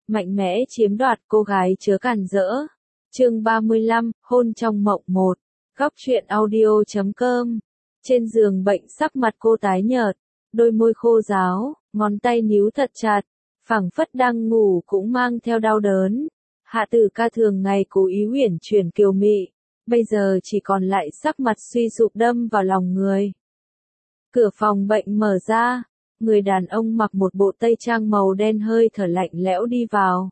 mạnh mẽ chiếm đoạt cô gái chớ cản rỡ. Chương 35, hôn trong mộng 1. Góc truyện audio.com. Trên giường bệnh sắc mặt cô tái nhợt, đôi môi khô ráo, ngón tay níu thật chặt, phảng phất đang ngủ cũng mang theo đau đớn. Hạ Tử Ca thường ngày cố ý uyển chuyển kiều mị, bây giờ chỉ còn lại sắc mặt suy sụp đâm vào lòng người. Cửa phòng bệnh mở ra, người đàn ông mặc một bộ tây trang màu đen hơi thở lạnh lẽo đi vào.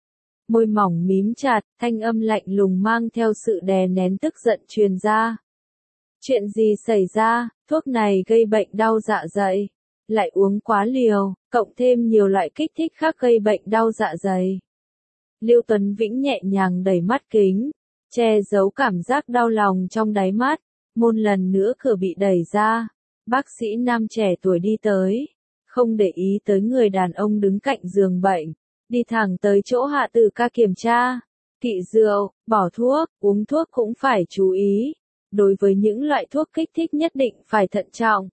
Môi mỏng mím chặt, thanh âm lạnh lùng mang theo sự đè nén tức giận truyền ra. Chuyện gì xảy ra, thuốc này gây bệnh đau dạ dày, lại uống quá liều, cộng thêm nhiều loại kích thích khác gây bệnh đau dạ dày. Liêu Tuấn Vĩnh nhẹ nhàng đẩy mắt kính, che giấu cảm giác đau lòng trong đáy mắt, một lần nữa cửa bị đẩy ra. Bác sĩ nam trẻ tuổi đi tới, không để ý tới người đàn ông đứng cạnh giường bệnh, đi thẳng tới chỗ Hạ Tử Ca kiểm tra. Kỵ rượu, bỏ thuốc, uống thuốc cũng phải chú ý. Đối với những loại thuốc kích thích nhất định phải thận trọng.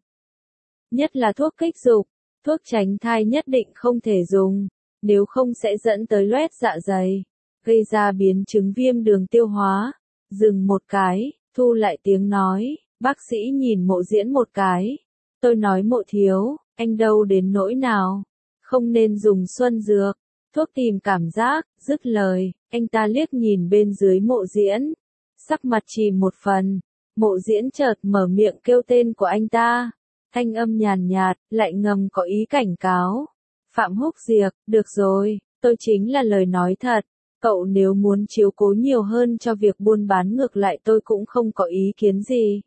Nhất là thuốc kích dục, thuốc tránh thai nhất định không thể dùng, nếu không sẽ dẫn tới loét dạ dày, gây ra biến chứng viêm đường tiêu hóa. Dừng một cái, thu lại tiếng nói, bác sĩ nhìn Mộ Diễn một cái. Tôi nói Mộ thiếu, anh đâu đến nỗi nào, không nên dùng xuân dược, thuốc tìm cảm giác. Dứt lời, anh ta liếc nhìn bên dưới Mộ Diễn, sắc mặt chìm một phần. Mộ Diễn chợt mở miệng kêu tên của anh ta, thanh âm nhàn nhạt, lại ngầm có ý cảnh cáo. Phạm Húc Diệp, được rồi, tôi chính là lời nói thật, cậu nếu muốn chiếu cố nhiều hơn cho việc buôn bán ngược lại tôi cũng không có ý kiến gì.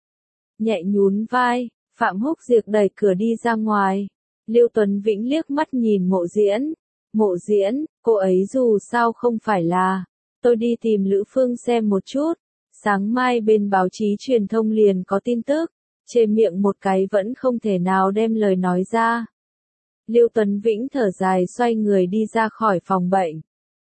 Nhẹ nhún vai, Phạm Húc Diệp đẩy cửa đi ra ngoài. Liêu Tuấn Vĩnh liếc mắt nhìn Mộ Diễn. Mộ Diễn, cô ấy dù sao không phải là, tôi đi tìm Lữ Phương xem một chút. Sáng mai bên báo chí truyền thông liền có tin tức, chê miệng một cái vẫn không thể nào đem lời nói ra. Liêu Tuấn Vĩnh thở dài xoay người đi ra khỏi phòng bệnh.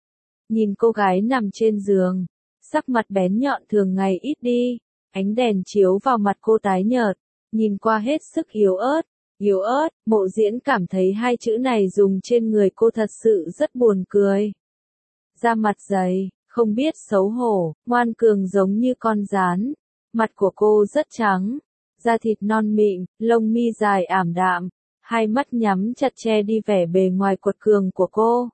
Nhìn cô gái nằm trên giường, sắc mặt bén nhọn thường ngày ít đi, ánh đèn chiếu vào mặt cô tái nhợt, nhìn qua hết sức yếu ớt. Yếu ớt, Mộ Diễn cảm thấy hai chữ này dùng trên người cô thật sự rất buồn cười. Da mặt dày, không biết xấu hổ, ngoan cường giống như con gián. Mặt của cô rất trắng, da thịt non mịn, lông mi dài ảm đạm, hai mắt nhắm chặt che đi vẻ bề ngoài quật cường của cô.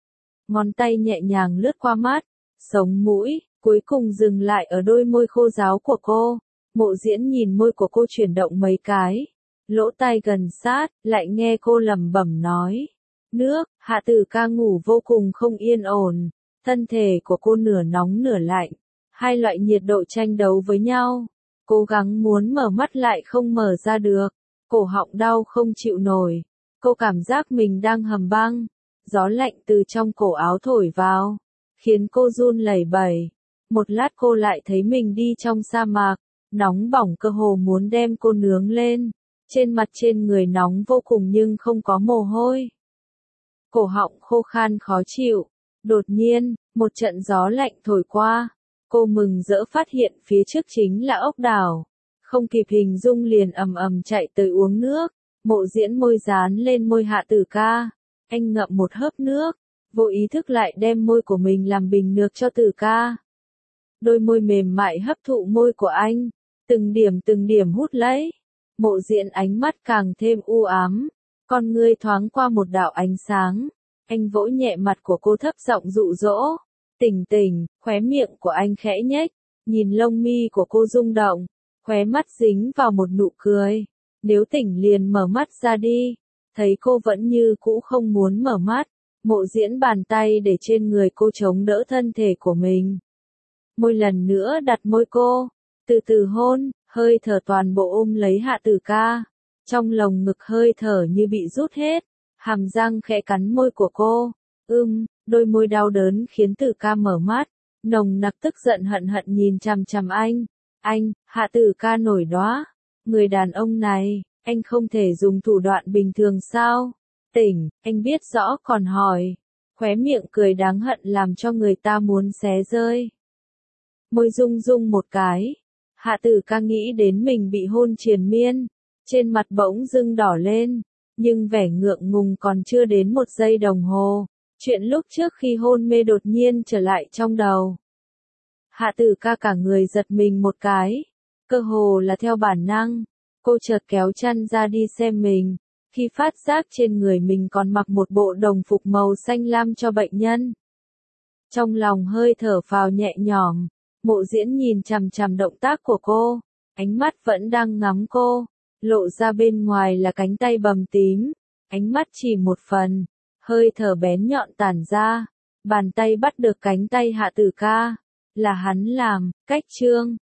Ngón tay nhẹ nhàng lướt qua mắt, sống mũi, cuối cùng dừng lại ở đôi môi khô ráo của cô. Mộ Diễn nhìn môi của cô chuyển động mấy cái, lỗ tai gần sát, lại nghe cô lẩm bẩm nói. Nước, Hạ Tử Ca ngủ vô cùng không yên ổn. Thân thể của cô nửa nóng nửa lạnh, hai loại nhiệt độ tranh đấu với nhau, cố gắng muốn mở mắt lại không mở ra được, cổ họng đau không chịu nổi, cô cảm giác mình đang hầm băng, gió lạnh từ trong cổ áo thổi vào, khiến cô run lẩy bẩy. Một lát cô lại thấy mình đi trong sa mạc, nóng bỏng cơ hồ muốn đem cô nướng lên, trên mặt trên người nóng vô cùng nhưng không có mồ hôi. Cổ họng khô khan khó chịu. Đột nhiên, một trận gió lạnh thổi qua, cô mừng rỡ phát hiện phía trước chính là ốc đảo. Không kịp hình dung liền ầm ầm chạy tới uống nước. Mộ Diễn môi dán lên môi Hạ Tử Ca, anh ngậm một hớp nước, vô ý thức lại đem môi của mình làm bình nước cho Tử Ca. Đôi môi mềm mại hấp thụ môi của anh, từng điểm hút lấy. Mộ Diễn ánh mắt càng thêm u ám, con ngươi thoáng qua một đạo ánh sáng. Anh vỗ nhẹ mặt của cô thấp giọng dụ dỗ. Tỉnh tỉnh, khóe miệng của anh khẽ nhếch, nhìn lông mi của cô rung động, khóe mắt dính vào một nụ cười. Nếu tỉnh liền mở mắt ra đi. Thấy cô vẫn như cũ không muốn mở mắt, Mộ Diễn bàn tay để trên người cô chống đỡ thân thể của mình. Môi lần nữa đặt môi cô, từ từ hôn, hơi thở toàn bộ ôm lấy Hạ Tử Ca. Trong lồng ngực hơi thở như bị rút hết. Hàm răng khẽ cắn môi của cô, đôi môi đau đớn khiến Tử Ca mở mắt, nồng nặc tức giận hận hận nhìn chằm chằm anh, Hạ Tử Ca nổi đoá, người đàn ông này, anh không thể dùng thủ đoạn bình thường sao? Tỉnh, anh biết rõ còn hỏi, khóe miệng cười đáng hận làm cho người ta muốn xé rơi. Môi rung rung một cái, Hạ Tử Ca nghĩ đến mình bị hôn triền miên, trên mặt bỗng dưng đỏ lên. Nhưng vẻ ngượng ngùng còn chưa đến 1 giây đồng hồ, Chuyện lúc trước khi hôn mê đột nhiên trở lại trong đầu. Hạ Tử Ca cả người giật mình một cái, cơ hồ là theo bản năng, cô chợt kéo chăn ra đi xem mình, khi phát giác trên người mình còn mặc một bộ đồng phục màu xanh lam cho bệnh nhân. Trong lòng hơi thở phào nhẹ nhõm, Mộ Diễn nhìn chằm chằm động tác của cô, ánh mắt vẫn đang ngắm cô, lộ ra bên ngoài là cánh tay bầm tím, ánh mắt chỉ một phần, hơi thở bén nhọn tản ra, bàn tay bắt được cánh tay Hạ Tử Ca, là hắn làm, cách trương.